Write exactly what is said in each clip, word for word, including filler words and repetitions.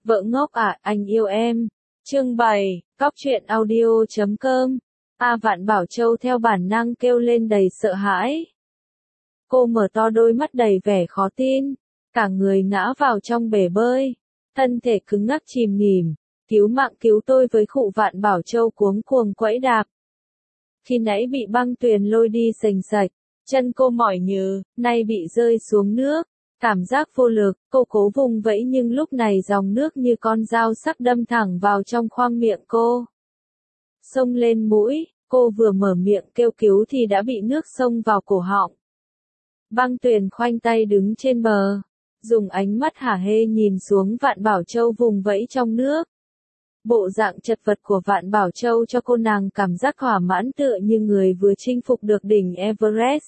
Vợ ngốc à, anh yêu em. Chương bảy, cóc truyện audio chấm com. A Vạn Bảo Châu theo bản năng kêu lên đầy sợ hãi. Cô mở to đôi mắt đầy vẻ khó tin, cả người ngã vào trong bể bơi, thân thể cứng ngắc chìm nghỉm. Cứu mạng cứu tôi với khụ Vạn Bảo Châu cuống cuồng quẫy đạp. Khi nãy bị băng tuyền lôi đi sành sạch, chân cô mỏi nhừ, nay bị rơi xuống nước. Cảm giác vô lực, cô cố vùng vẫy nhưng lúc này dòng nước như con dao sắc đâm thẳng vào trong khoang miệng cô. Xông lên mũi, cô vừa mở miệng kêu cứu thì đã bị nước xông vào cổ họng. Băng tuyền khoanh tay đứng trên bờ, dùng ánh mắt hả hê nhìn xuống Vạn Bảo Châu vùng vẫy trong nước. Bộ dạng chật vật của Vạn Bảo Châu cho cô nàng cảm giác thỏa mãn tựa như người vừa chinh phục được đỉnh Everest.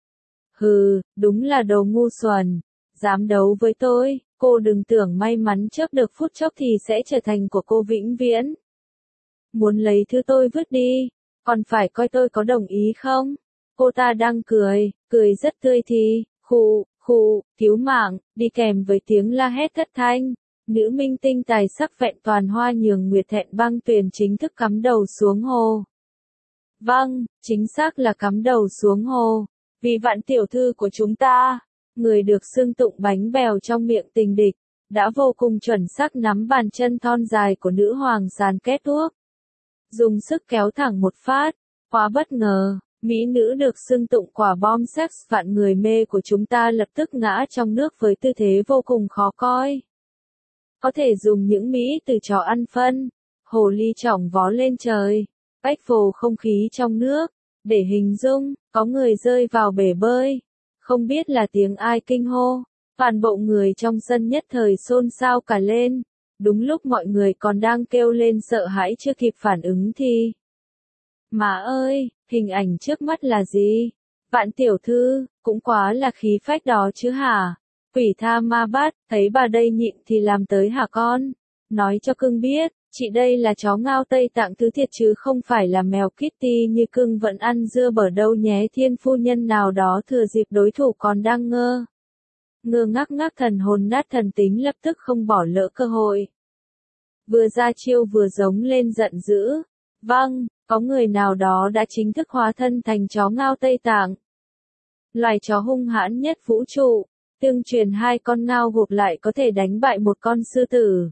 Hừ, đúng là đồ ngu xuẩn. Dám đấu với tôi, cô đừng tưởng may mắn chớp được phút chốc thì sẽ trở thành của cô vĩnh viễn. Muốn lấy thứ tôi vứt đi, còn phải coi tôi có đồng ý không? Cô ta đang cười, cười rất tươi thì, khụ, khụ, cứu mạng, đi kèm với tiếng la hét thất thanh. Nữ minh tinh tài sắc vẹn toàn hoa nhường nguyệt thẹn băng tuyền chính thức cắm đầu xuống hồ. Vâng, chính xác là cắm đầu xuống hồ. Vì Vạn tiểu thư của chúng ta, người được xưng tụng bánh bèo trong miệng tình địch, đã vô cùng chuẩn xác nắm bàn chân thon dài của nữ hoàng sàn kết thuốc. Dùng sức kéo thẳng một phát, quá bất ngờ, mỹ nữ được xưng tụng quả bom sex vạn người mê của chúng ta lập tức ngã trong nước với tư thế vô cùng khó coi. Có thể dùng những mỹ từ trò ăn phân, hồ ly chỏng vó lên trời, bách phồ không khí trong nước, để hình dung, có người rơi vào bể bơi. Không biết là tiếng ai kinh hô, toàn bộ người trong sân nhất thời xôn xao cả lên. Đúng lúc mọi người còn đang kêu lên sợ hãi chưa kịp phản ứng thì... Má ơi, hình ảnh trước mắt là gì? Vạn tiểu thư, cũng quá là khí phách đó chứ hả? Quỷ tha ma bát, thấy bà đây nhịn thì làm tới hả con? Nói cho cưng biết, chị đây là chó ngao Tây Tạng thứ thiệt chứ không phải là mèo Kitty như cưng vẫn ăn dưa bở đâu nhé. Thiên phu nhân nào đó thừa dịp đối thủ còn đang ngơ. Ngơ ngác ngác thần hồn nát thần tính lập tức không bỏ lỡ cơ hội. Vừa ra chiêu vừa giống lên giận dữ. Vâng, có người nào đó đã chính thức hóa thân thành chó ngao Tây Tạng. Loài chó hung hãn nhất vũ trụ, tương truyền hai con ngao gộp lại có thể đánh bại một con sư tử.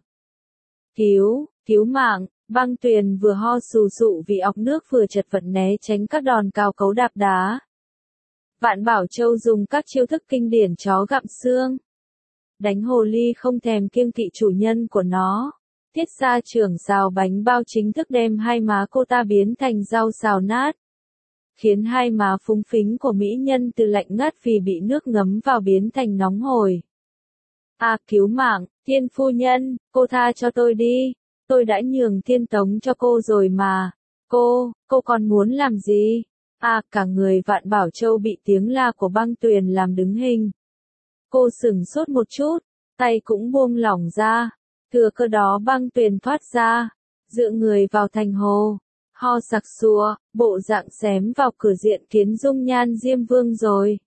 Cứu, cứu mạng, băng tuyền vừa ho sù sụ vì ọc nước vừa chật vật né tránh các đòn cào cấu đạp đá. Vạn Bảo Châu dùng các chiêu thức kinh điển chó gặm xương. Đánh hồ ly không thèm kiêng kỵ chủ nhân của nó. Tiết ra trưởng xào bánh bao chính thức đem hai má cô ta biến thành rau xào nát. Khiến hai má phúng phính của mỹ nhân từ lạnh ngắt vì bị nước ngấm vào biến thành nóng hổi. À cứu mạng, thiên phu nhân, cô tha cho tôi đi. Tôi đã nhường thiên tống cho cô rồi mà. Cô, cô còn muốn làm gì? À cả người Vạn Bảo Châu bị tiếng la của băng tuyền làm đứng hình. Cô sửng sốt một chút, tay cũng buông lỏng ra. Thừa cơ đó băng tuyền thoát ra, dựa người vào thành hồ. Ho sặc sụa, bộ dạng xém vào cửa diện kiến dung nhan Diêm Vương rồi.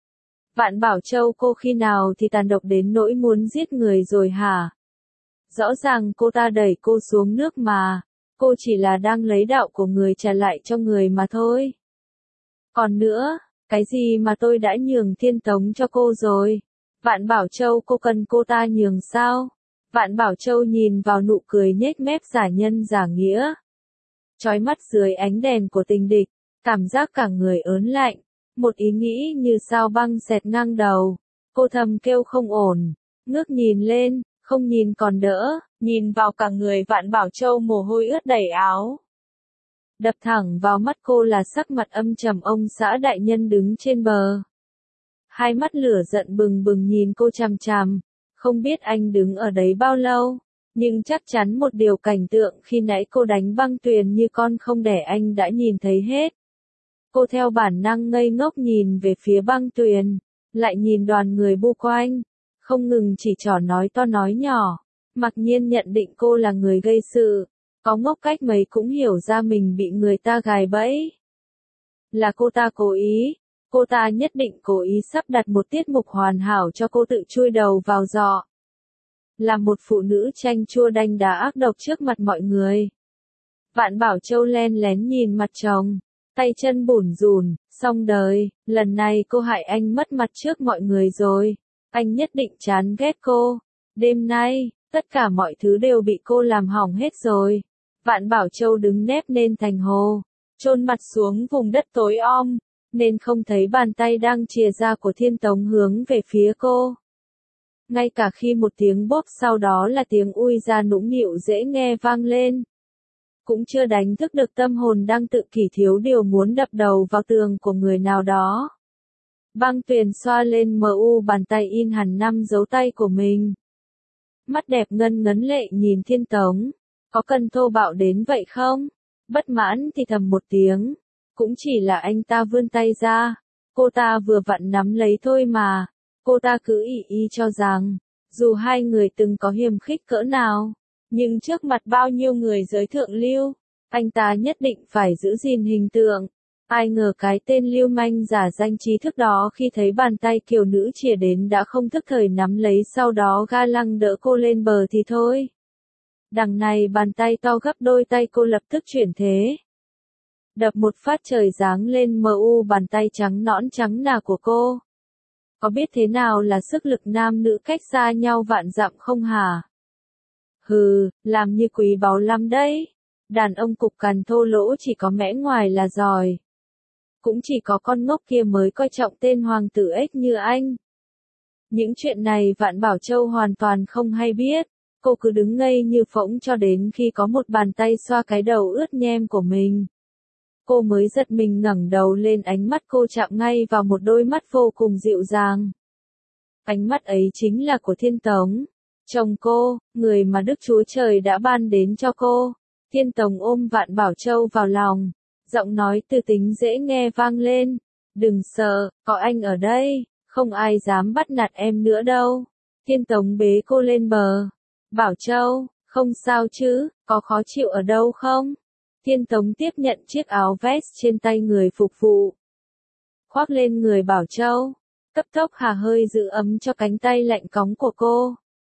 Vạn Bảo Châu cô khi nào thì tàn độc đến nỗi muốn giết người rồi hả? Rõ ràng cô ta đẩy cô xuống nước mà, cô chỉ là đang lấy đạo của người trả lại cho người mà thôi. Còn nữa, cái gì mà tôi đã nhường thiên tống cho cô rồi? Vạn Bảo Châu cô cần cô ta nhường sao? Vạn Bảo Châu nhìn vào nụ cười nhếch mép giả nhân giả nghĩa. Chói mắt dưới ánh đèn của tình địch, cảm giác cả người ớn lạnh. Một ý nghĩ như sao băng xẹt ngang đầu. Cô thầm kêu không ổn, ngước nhìn lên, không nhìn còn đỡ, nhìn vào cả người Vạn Bảo Châu mồ hôi ướt đầy áo. Đập thẳng vào mắt cô là sắc mặt âm trầm ông xã đại nhân đứng trên bờ. Hai mắt lửa giận bừng bừng nhìn cô chằm chằm, không biết anh đứng ở đấy bao lâu, nhưng chắc chắn một điều cảnh tượng khi nãy cô đánh băng tuyền như con không đẻ anh đã nhìn thấy hết. Cô theo bản năng ngây ngốc nhìn về phía băng tuyền, lại nhìn đoàn người bu quanh, không ngừng chỉ trỏ nói to nói nhỏ, mặc nhiên nhận định cô là người gây sự, có ngốc cách mấy cũng hiểu ra mình bị người ta gài bẫy. Là cô ta cố ý, cô ta nhất định cố ý sắp đặt một tiết mục hoàn hảo cho cô tự chui đầu vào giọ. là một phụ nữ chanh chua đanh đá ác độc trước mặt mọi người. Vạn Bảo Châu len lén nhìn mặt chồng, tay chân bủn rủn, xong đời, lần này cô hại anh mất mặt trước mọi người rồi, anh nhất định chán ghét cô. Đêm nay, tất cả mọi thứ đều bị cô làm hỏng hết rồi. Vạn Bảo Châu đứng nép nên thành hồ, chôn mặt xuống vùng đất tối om, nên không thấy bàn tay đang chìa ra của Thiên Tống hướng về phía cô. Ngay cả khi một tiếng bốp sau đó là tiếng ui ra nũng nịu dễ nghe vang lên, cũng chưa đánh thức được tâm hồn đang tự kỷ thiếu điều muốn đập đầu vào tường của người nào đó. Băng Tuyền xoa lên mờ u bàn tay in hẳn năm dấu tay của mình. Mắt đẹp ngân ngấn lệ nhìn Thiên Tống, có cần thô bạo đến vậy không? Bất mãn thì thầm một tiếng, cũng chỉ là anh ta vươn tay ra, cô ta vừa vặn nắm lấy thôi mà. Cô ta cứ ỷ y cho rằng, dù hai người từng có hiềm khích cỡ nào, nhưng trước mặt bao nhiêu người giới thượng lưu, anh ta nhất định phải giữ gìn hình tượng. Ai ngờ cái tên lưu manh giả danh trí thức đó khi thấy bàn tay kiều nữ chìa đến đã không thức thời nắm lấy, sau đó ga lăng đỡ cô lên bờ thì thôi. Đằng này bàn tay to gấp đôi tay cô lập tức chuyển thế. Đập một phát trời giáng lên mờ u bàn tay trắng nõn trắng nà của cô. Có biết thế nào là sức lực nam nữ cách xa nhau vạn dặm không hả? Hừ, làm như quý báu lắm đấy. Đàn ông cục cằn thô lỗ chỉ có mẽ ngoài là giỏi. Cũng chỉ có con ngốc kia mới coi trọng tên hoàng tử ếch như anh. Những chuyện này Vạn Bảo Châu hoàn toàn không hay biết. Cô cứ đứng ngây như phỗng cho đến khi có một bàn tay xoa cái đầu ướt nhem của mình. Cô mới giật mình ngẩng đầu lên, ánh mắt cô chạm ngay vào một đôi mắt vô cùng dịu dàng. Ánh mắt ấy chính là của Thiên Tống, chồng cô, người mà Đức Chúa Trời đã ban đến cho cô. Thiên Tống ôm Vạn Bảo Châu vào lòng, giọng nói từ tính dễ nghe vang lên. Đừng sợ, có anh ở đây, không ai dám bắt nạt em nữa đâu. Thiên Tống bế cô lên bờ. Bảo Châu, không sao chứ, có khó chịu ở đâu không? Thiên Tống tiếp nhận chiếc áo vest trên tay người phục vụ, khoác lên người Bảo Châu, cấp tốc hà hơi giữ ấm cho cánh tay lạnh cóng của cô.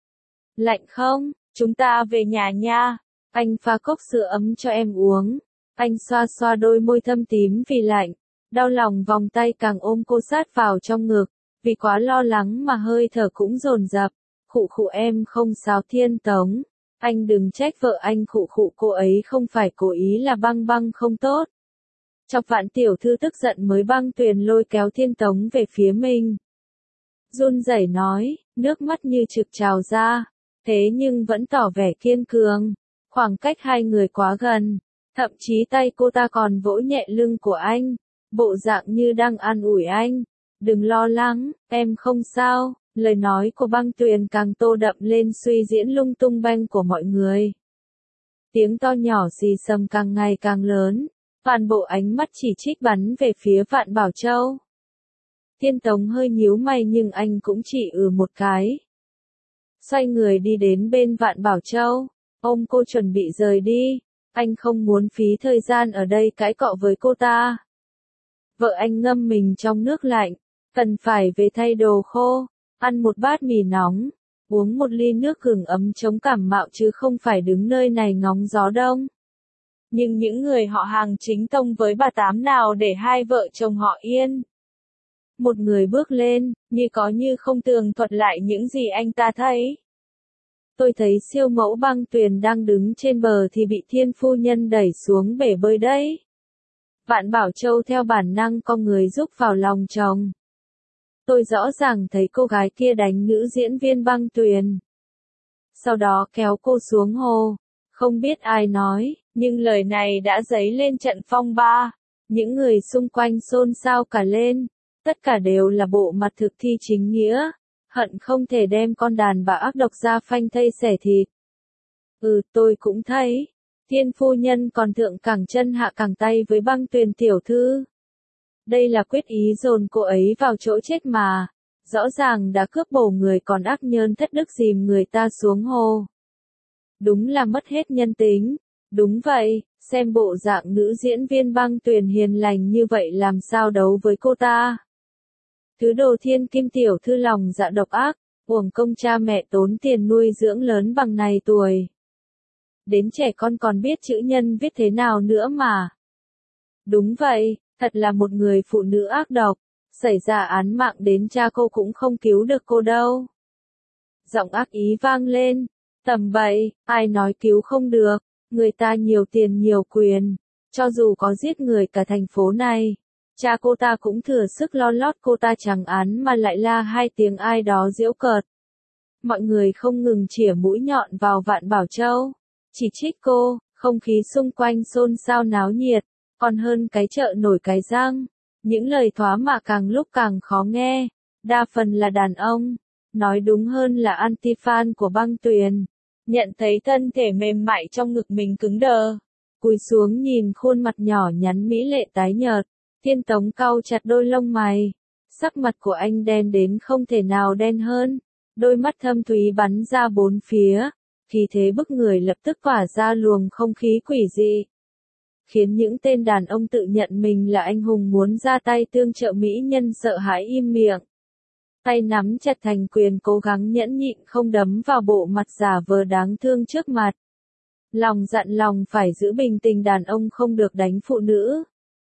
Lạnh không? Chúng ta về nhà nha. Anh pha cốc sữa ấm cho em uống. Anh xoa xoa đôi môi thâm tím vì lạnh, đau lòng vòng tay càng ôm cô sát vào trong ngực, vì quá lo lắng mà hơi thở cũng dồn dập. Khụ khụ, em không sao Thiên Tống. Anh đừng trách vợ anh khụ khụ, cô ấy không phải cố ý, là băng băng không tốt. Chọc Vạn tiểu thư tức giận mới Băng Tuyền lôi kéo Thiên Tống về phía mình. Run rẩy nói, nước mắt như trực trào ra, thế nhưng vẫn tỏ vẻ kiên cường. Khoảng cách hai người quá gần, thậm chí tay cô ta còn vỗ nhẹ lưng của anh, bộ dạng như đang an ủi anh. Đừng lo lắng, em không sao. Lời nói của Băng Tuyền càng tô đậm lên suy diễn lung tung banh của mọi người. Tiếng to nhỏ xì xầm càng ngày càng lớn, toàn bộ ánh mắt chỉ trích bắn về phía Vạn Bảo Châu. Thiên Tống hơi nhíu mày nhưng anh cũng chỉ ừ một cái. Xoay người đi đến bên Vạn Bảo Châu, ôm cô chuẩn bị rời đi. Anh không muốn phí thời gian ở đây cãi cọ với cô ta. Vợ anh ngâm mình trong nước lạnh, cần phải về thay đồ khô. Ăn một bát mì nóng, uống một ly nước gừng ấm chống cảm mạo chứ không phải đứng nơi này ngóng gió đông. Nhưng những người họ hàng chính tông với bà Tám nào để hai vợ chồng họ yên. Một người bước lên, như có như không tường thuật lại những gì anh ta thấy. Tôi thấy siêu mẫu Băng Tuyền đang đứng trên bờ thì bị Thiên phu nhân đẩy xuống bể bơi đấy. Vạn Bảo Châu theo bản năng cong người rúc vào lòng chồng. Tôi rõ ràng thấy cô gái kia đánh nữ diễn viên Băng Tuyền. Sau đó kéo cô xuống hồ. Không biết ai nói, nhưng lời này đã dấy lên trận phong ba. Những người xung quanh xôn xao cả lên. Tất cả đều là bộ mặt thực thi chính nghĩa. Hận không thể đem con đàn bà ác độc ra phanh thây xẻ thịt. Ừ, tôi cũng thấy. Thiên phu nhân còn thượng cẳng chân hạ cẳng tay với Băng Tuyền tiểu thư. Đây là quyết ý dồn cô ấy vào chỗ chết mà. Rõ ràng đã cướp bổ người còn ác nhơn thất đức dìm người ta xuống hồ. Đúng là mất hết nhân tính. Đúng vậy, xem bộ dạng nữ diễn viên Băng Tuyền hiền lành như vậy làm sao đấu với cô ta. Thứ đồ thiên kim tiểu thư lòng dạ độc ác, Uổng công cha mẹ tốn tiền nuôi dưỡng lớn bằng này tuổi. Đến trẻ con còn biết chữ nhân viết thế nào nữa mà. Đúng vậy, thật là một người phụ nữ ác độc. Xảy ra án mạng đến cha cô cũng không cứu được cô đâu. Giọng ác ý vang lên. Tầm bậy, ai nói cứu không được. Người ta nhiều tiền nhiều quyền. Cho dù có giết người cả thành phố này. Cha cô ta cũng thừa sức lo lót cô ta chẳng án mà lại la hai tiếng ai đó giễu cợt. Mọi người không ngừng chĩa mũi nhọn vào Vạn Bảo Châu. Chỉ trích cô, không khí xung quanh xôn xao náo nhiệt. Còn hơn cái chợ nổi Cái Răng. Những lời thoá mạ càng lúc càng khó nghe. Đa phần là đàn ông. Nói đúng hơn là anti-fan của Băng Tuyền. Nhận thấy thân thể mềm mại trong ngực mình cứng đờ. Cúi xuống nhìn khuôn mặt nhỏ nhắn mỹ lệ tái nhợt. Thiên Tống cau chặt đôi lông mày. Sắc mặt của anh đen đến không thể nào đen hơn. Đôi mắt thâm thúy bắn ra bốn phía. Khí thế bức người lập tức tỏa ra luồng không khí quỷ dị. Khiến những tên đàn ông tự nhận mình là anh hùng muốn ra tay tương trợ mỹ nhân sợ hãi im miệng. Tay nắm chặt thành quyền cố gắng nhẫn nhịn không đấm vào bộ mặt giả vờ đáng thương trước mặt. Lòng dặn lòng phải giữ bình tĩnh, đàn ông không được đánh phụ nữ.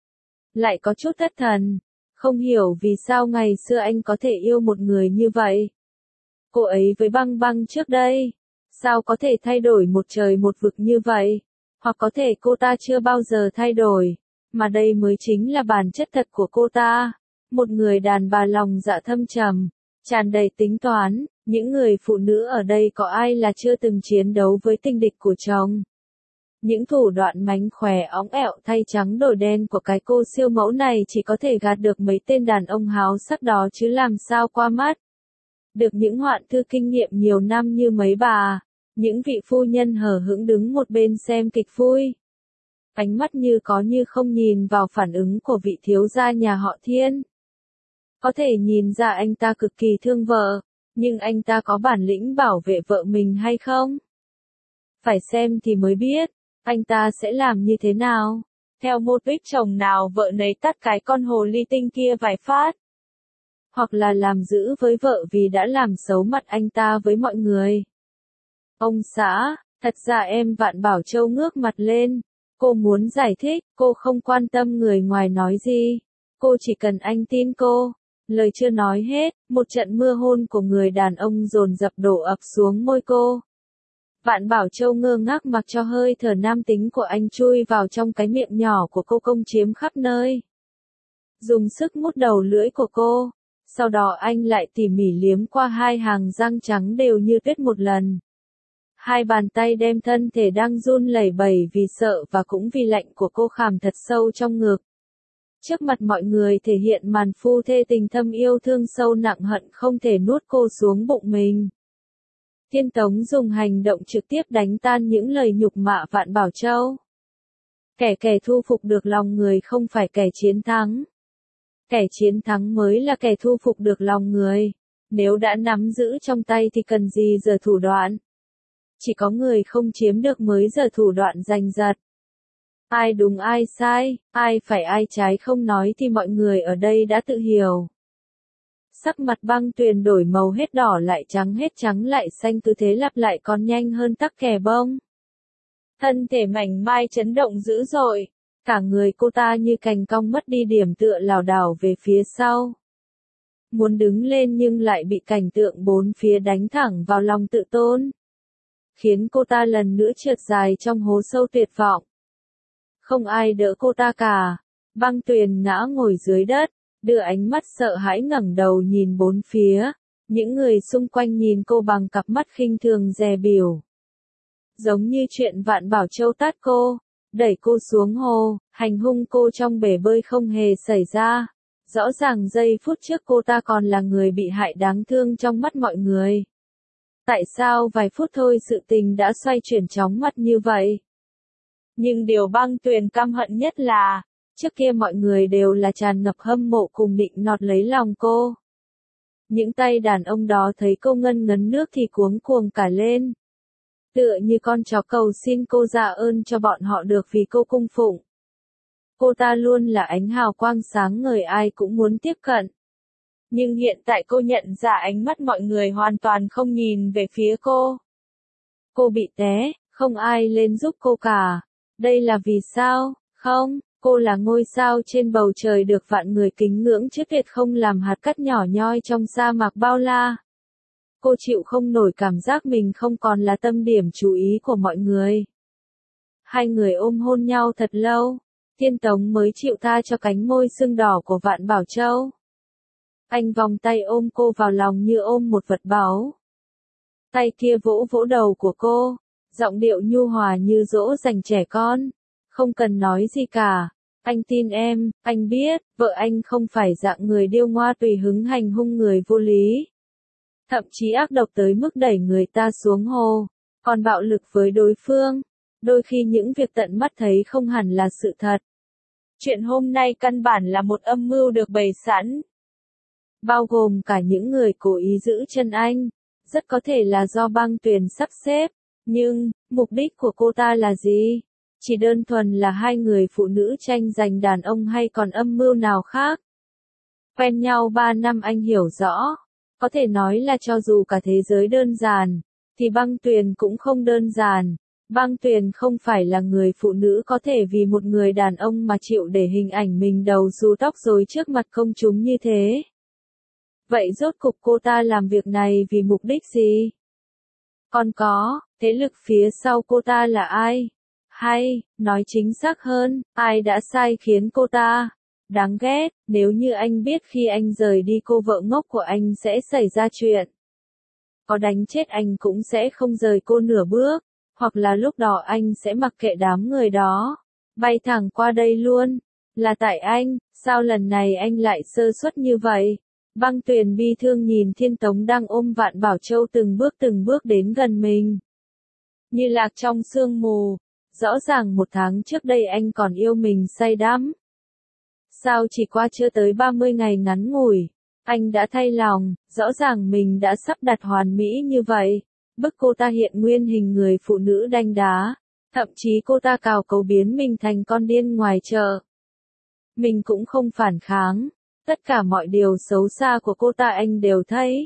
Lại có chút thất thần, không hiểu vì sao ngày xưa anh có thể yêu một người như vậy. Cô ấy với Băng Băng trước đây, sao có thể thay đổi một trời một vực như vậy? Hoặc có thể cô ta chưa bao giờ thay đổi, mà đây mới chính là bản chất thật của cô ta. Một người đàn bà lòng dạ thâm trầm, tràn đầy tính toán. Những người phụ nữ ở đây có ai là chưa từng chiến đấu với tình địch của chồng? Những thủ đoạn mánh khóe óng ẹo thay trắng đổi đen của cái cô siêu mẫu này chỉ có thể gạt được mấy tên đàn ông háo sắc đó chứ làm sao qua mắt. Được những hoạn thư kinh nghiệm nhiều năm như mấy bà, những vị phu nhân hờ hững đứng một bên xem kịch vui. Ánh mắt như có như không nhìn vào phản ứng của vị thiếu gia nhà họ Thiên. Có thể nhìn ra anh ta cực kỳ thương vợ, nhưng anh ta có bản lĩnh bảo vệ vợ mình hay không? Phải xem thì mới biết, anh ta sẽ làm như thế nào. Theo mô típ chồng nào vợ nấy tắt cái con hồ ly tinh kia vài phát. Hoặc là làm giữ với vợ vì đã làm xấu mặt anh ta với mọi người. Ông xã, thật ra em Vạn Bảo Châu ngước mặt lên. Cô muốn giải thích, cô không quan tâm người ngoài nói gì. Cô chỉ cần anh tin cô. Lời chưa nói hết, một trận mưa hôn của người đàn ông dồn dập đổ ập xuống môi cô. Vạn Bảo Châu ngơ ngác mặc cho hơi thở nam tính của anh chui vào trong cái miệng nhỏ của cô công chiếm khắp nơi. Dùng sức mút đầu lưỡi của cô. Sau đó anh lại tỉ mỉ liếm qua hai hàng răng trắng đều như tuyết một lần. Hai bàn tay đem thân thể đang run lẩy bẩy vì sợ và cũng vì lạnh của cô khảm thật sâu trong ngực. Trước mặt mọi người thể hiện màn phu thê tình thâm yêu thương sâu nặng hận không thể nuốt cô xuống bụng mình. Thiên Tống dùng hành động trực tiếp đánh tan những lời nhục mạ Vạn Bảo Châu. Kẻ kẻ thu phục được lòng người không phải kẻ chiến thắng. Kẻ chiến thắng mới là kẻ thu phục được lòng người. Nếu đã nắm giữ trong tay thì cần gì giờ thủ đoạn. Chỉ có người không chiếm được mới giờ thủ đoạn giành giật. Ai đúng ai sai, ai phải ai trái không nói thì mọi người ở đây đã tự hiểu. Sắc mặt Băng Tuyền đổi màu hết đỏ lại trắng hết trắng lại xanh, cứ thế lặp lại còn nhanh hơn tắc kè bông. Thân thể mảnh mai chấn động dữ dội, cả người cô ta như cành cong mất đi điểm tựa lảo đảo về phía sau. Muốn đứng lên nhưng lại bị cảnh tượng bốn phía đánh thẳng vào lòng tự tôn. Khiến cô ta lần nữa trượt dài trong hố sâu tuyệt vọng. Không ai đỡ cô ta cả. Băng Tuyền ngã ngồi dưới đất, đưa ánh mắt sợ hãi ngẩng đầu nhìn bốn phía. Những người xung quanh nhìn cô bằng cặp mắt khinh thường dè bỉu. Giống như chuyện Vạn Bảo Châu tát cô, đẩy cô xuống hồ, hành hung cô trong bể bơi không hề xảy ra. Rõ ràng giây phút trước cô ta còn là người bị hại đáng thương trong mắt mọi người. Tại sao vài phút thôi sự tình đã xoay chuyển chóng mặt như vậy? Nhưng điều Băng Tuyền căm hận nhất là, trước kia mọi người đều là tràn ngập hâm mộ cùng định nọt lấy lòng cô. Những tay đàn ông đó thấy cô ngân ngấn nước thì cuống cuồng cả lên. Tựa như con chó cầu xin cô ra ơn cho bọn họ được vì cô cung phụng. Cô ta luôn là ánh hào quang sáng ngời ai cũng muốn tiếp cận. Nhưng hiện tại cô nhận ra ánh mắt mọi người hoàn toàn không nhìn về phía cô. Cô bị té, không ai lên giúp cô cả. Đây là vì sao? Không, cô là ngôi sao trên bầu trời được vạn người kính ngưỡng chứ tuyệt không làm hạt cát nhỏ nhoi trong sa mạc bao la. Cô chịu không nổi cảm giác mình không còn là tâm điểm chú ý của mọi người. Hai người ôm hôn nhau thật lâu, Thiên Tống mới chịu tha cho cánh môi sưng đỏ của Vạn Bảo Châu. Anh vòng tay ôm cô vào lòng như ôm một vật báu. Tay kia vỗ vỗ đầu của cô, giọng điệu nhu hòa như dỗ dành trẻ con. Không cần nói gì cả, anh tin em, anh biết, vợ anh không phải dạng người điêu ngoa tùy hứng hành hung người vô lý. Thậm chí ác độc tới mức đẩy người ta xuống hồ, còn bạo lực với đối phương. Đôi khi những việc tận mắt thấy không hẳn là sự thật. Chuyện hôm nay căn bản là một âm mưu được bày sẵn. Bao gồm cả những người cố ý giữ chân anh. Rất có thể là do Băng Tuyền sắp xếp. Nhưng, mục đích của cô ta là gì? Chỉ đơn thuần là hai người phụ nữ tranh giành đàn ông hay còn âm mưu nào khác? Quen nhau ba năm anh hiểu rõ. Có thể nói là cho dù cả thế giới đơn giản, thì Băng Tuyền cũng không đơn giản. Băng Tuyền không phải là người phụ nữ có thể vì một người đàn ông mà chịu để hình ảnh mình đầu xù tóc rối trước mặt công chúng như thế. Vậy rốt cục cô ta làm việc này vì mục đích gì? Còn có, thế lực phía sau cô ta là ai? Hay, nói chính xác hơn, ai đã sai khiến cô ta? Đáng ghét, nếu như anh biết khi anh rời đi cô vợ ngốc của anh sẽ xảy ra chuyện. Có đánh chết anh cũng sẽ không rời cô nửa bước. Hoặc là lúc đó anh sẽ mặc kệ đám người đó, bay thẳng qua đây luôn. Là tại anh, sao lần này anh lại sơ suất như vậy? Băng Tuyền bi thương nhìn Thiên Tống đang ôm Vạn Bảo Châu từng bước từng bước đến gần mình. Như lạc trong sương mù, rõ ràng một tháng trước đây anh còn yêu mình say đắm. Sao chỉ qua chưa tới ba mươi ngày ngắn ngủi, anh đã thay lòng, rõ ràng mình đã sắp đặt hoàn mỹ như vậy. Bức cô ta hiện nguyên hình người phụ nữ đanh đá, thậm chí cô ta cào cấu biến mình thành con điên ngoài chợ. Mình cũng không phản kháng, tất cả mọi điều xấu xa của cô ta anh đều thấy.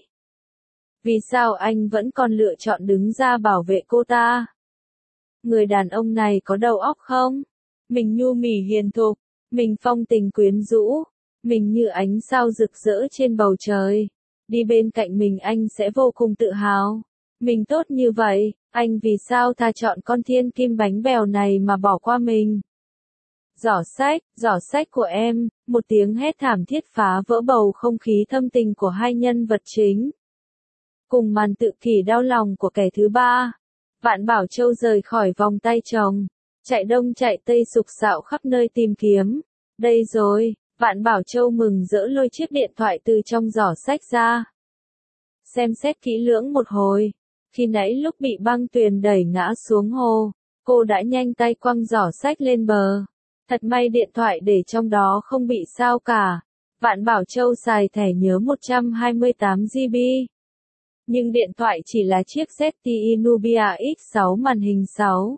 Vì sao anh vẫn còn lựa chọn đứng ra bảo vệ cô ta? Người đàn ông này có đầu óc không? Mình nhu mì hiền thục, mình phong tình quyến rũ, mình như ánh sao rực rỡ trên bầu trời. Đi bên cạnh mình anh sẽ vô cùng tự hào. Mình tốt như vậy, anh vì sao tha chọn con thiên kim bánh bèo này mà bỏ qua mình? Giỏ sách, giỏ sách của em, một tiếng hét thảm thiết phá vỡ bầu không khí thâm tình của hai nhân vật chính. Cùng màn tự kỷ đau lòng của kẻ thứ ba, Vạn Bảo Châu rời khỏi vòng tay chồng, chạy đông chạy tây sục sạo khắp nơi tìm kiếm. Đây rồi, Vạn Bảo Châu mừng rỡ lôi chiếc điện thoại từ trong giỏ sách ra. Xem xét kỹ lưỡng một hồi. Khi nãy lúc bị Băng Tuyền đẩy ngã xuống hồ, cô đã nhanh tay quăng giỏ sách lên bờ. Thật may điện thoại để trong đó không bị sao cả. Vạn Bảo Châu xài thẻ nhớ một trăm hai mươi tám gi bi. Nhưng điện thoại chỉ là chiếc Z T E Nubia X sáu màn hình sáu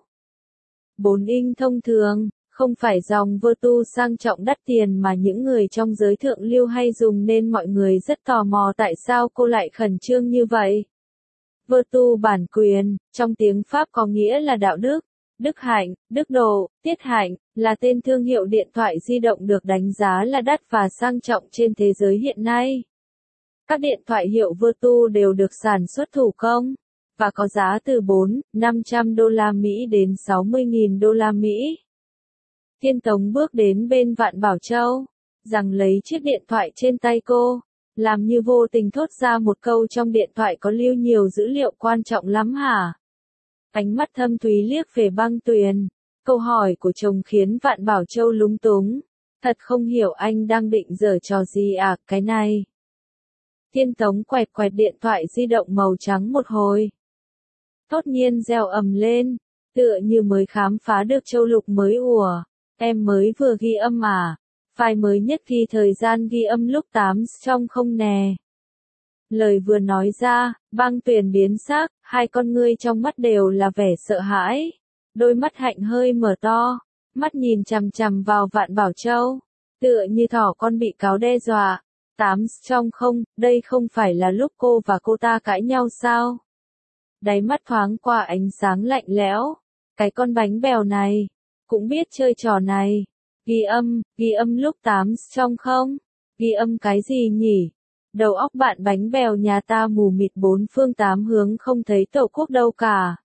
bốn inch thông thường, không phải dòng Vertu sang trọng đắt tiền mà những người trong giới thượng lưu hay dùng nên mọi người rất tò mò tại sao cô lại khẩn trương như vậy. Vertu bản quyền, trong tiếng Pháp có nghĩa là đạo đức, đức hạnh, đức độ, tiết hạnh, là tên thương hiệu điện thoại di động được đánh giá là đắt và sang trọng trên thế giới hiện nay. Các điện thoại hiệu Vertu đều được sản xuất thủ công, và có giá từ bốn nghìn năm trăm đô la Mỹ đến sáu mươi nghìn đô la Mỹ. Thiên Tống bước đến bên Vạn Bảo Châu, giằng lấy chiếc điện thoại trên tay cô, làm như vô tình thốt ra một câu trong điện thoại có lưu nhiều dữ liệu quan trọng lắm hả? Ánh mắt thâm thúy liếc về Băng Tuyền, câu hỏi của chồng khiến Vạn Bảo Châu lúng túng. Thật không hiểu anh đang định giở trò gì à, cái này. Thiên Tống quẹt quẹt điện thoại di động màu trắng một hồi. Thốt nhiên reo ầm lên, tựa như mới khám phá được châu lục mới ùa. Em mới vừa ghi âm à? File mới nhất ghi thời gian ghi âm lúc tám giờ trong không nè. Lời vừa nói ra, Băng Tuyền biến sắc, hai con ngươi trong mắt đều là vẻ sợ hãi. Đôi mắt hạnh hơi mở to, mắt nhìn chằm chằm vào Vạn Bảo Châu, tựa như thỏ con bị cáo đe dọa. Tám trong không, đây không phải là lúc cô và cô ta cãi nhau sao? Đáy mắt thoáng qua ánh sáng lạnh lẽo. Cái con bánh bèo này, cũng biết chơi trò này. Ghi âm, ghi âm lúc tám trong không? Ghi âm cái gì nhỉ? Đầu óc bạn bánh bèo nhà ta mù mịt bốn phương tám hướng không thấy tổ quốc đâu cả.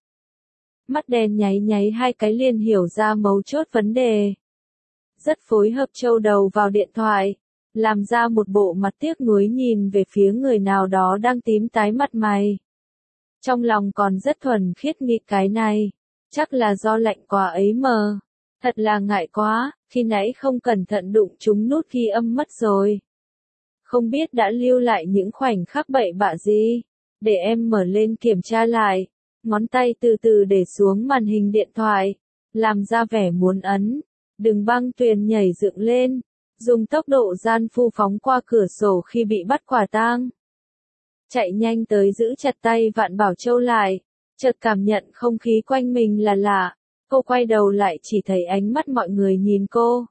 Mắt đen nháy nháy hai cái liền hiểu ra mấu chốt vấn đề. Rất phối hợp châu đầu vào điện thoại, làm ra một bộ mặt tiếc nuối nhìn về phía người nào đó đang tím tái mặt mày. Trong lòng còn rất thuần khiết nghĩ cái này, chắc là do lạnh quá ấy mờ. Thật là ngại quá, khi nãy không cẩn thận đụng trúng nút ghi âm mất rồi. Không biết đã lưu lại những khoảnh khắc bậy bạ gì, để em mở lên kiểm tra lại. Ngón tay từ từ để xuống màn hình điện thoại, làm ra vẻ muốn ấn. Đừng Băng Tuyền nhảy dựng lên, dùng tốc độ gian phu phóng qua cửa sổ khi bị bắt quả tang. Chạy nhanh tới giữ chặt tay Vạn Bảo Châu lại, chợt cảm nhận không khí quanh mình là lạ. Cô quay đầu lại chỉ thấy ánh mắt mọi người nhìn cô.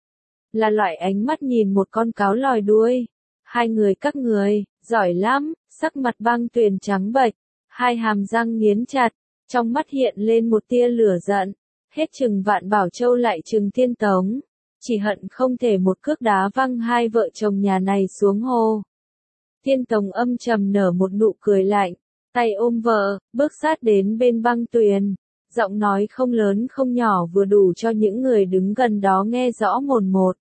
Là loại ánh mắt nhìn một con cáo lòi đuôi. Hai người các người, giỏi lắm, sắc mặt Băng Tuyền trắng bệch, hai hàm răng nghiến chặt, trong mắt hiện lên một tia lửa giận. Hết chừng Vạn Bảo Châu lại chừng Thiên Tống, chỉ hận không thể một cước đá văng hai vợ chồng nhà này xuống hồ. Thiên Tống âm trầm nở một nụ cười lạnh, tay ôm vợ, bước sát đến bên Băng Tuyền, giọng nói không lớn không nhỏ vừa đủ cho những người đứng gần đó nghe rõ mồn một.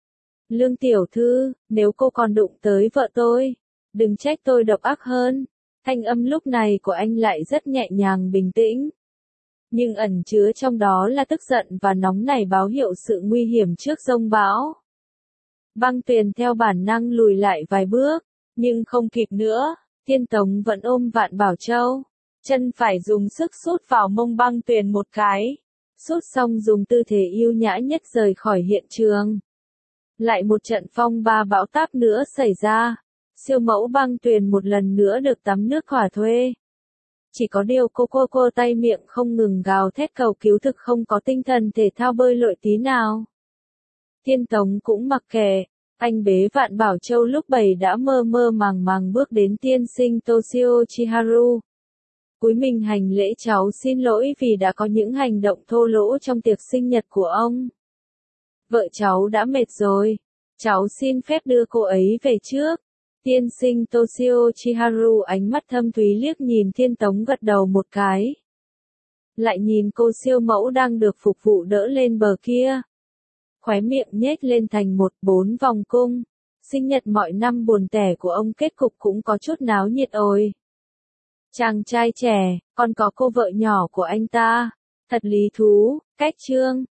Lương tiểu thư, nếu cô còn đụng tới vợ tôi, đừng trách tôi độc ác hơn. Thanh âm lúc này của anh lại rất nhẹ nhàng bình tĩnh, nhưng ẩn chứa trong đó là tức giận và nóng nảy báo hiệu sự nguy hiểm trước giông bão. Băng Tuyền theo bản năng lùi lại vài bước, nhưng không kịp nữa, Thiên Tống vẫn ôm Vạn Bảo Châu, chân phải dùng sức sút vào mông Băng Tuyền một cái, sút xong dùng tư thế yêu nhã nhất rời khỏi hiện trường. Lại một trận phong ba bão táp nữa xảy ra, siêu mẫu Băng Tuyền một lần nữa được tắm nước hỏa thuê. Chỉ có điều cô cô cô tay miệng không ngừng gào thét cầu cứu, thực không có tinh thần thể thao bơi lội tí nào. Thiên Tống cũng mặc kệ, anh bế Vạn Bảo Châu lúc bảy đã mơ mơ màng màng bước đến tiên sinh Toshio Chiharu. Cúi mình hành lễ, cháu xin lỗi vì đã có những hành động thô lỗ trong tiệc sinh nhật của ông. Vợ cháu đã mệt rồi, cháu xin phép đưa cô ấy về trước. Tiên sinh Toshio Chiharu ánh mắt thâm thúy liếc nhìn Thiên Tống gật đầu một cái. Lại nhìn cô siêu mẫu đang được phục vụ đỡ lên bờ kia. Khóe miệng nhếch lên thành một bốn vòng cung. Sinh nhật mọi năm buồn tẻ của ông kết cục cũng có chút náo nhiệt ôi. Chàng trai trẻ, còn có cô vợ nhỏ của anh ta. Thật lý thú, cách trương.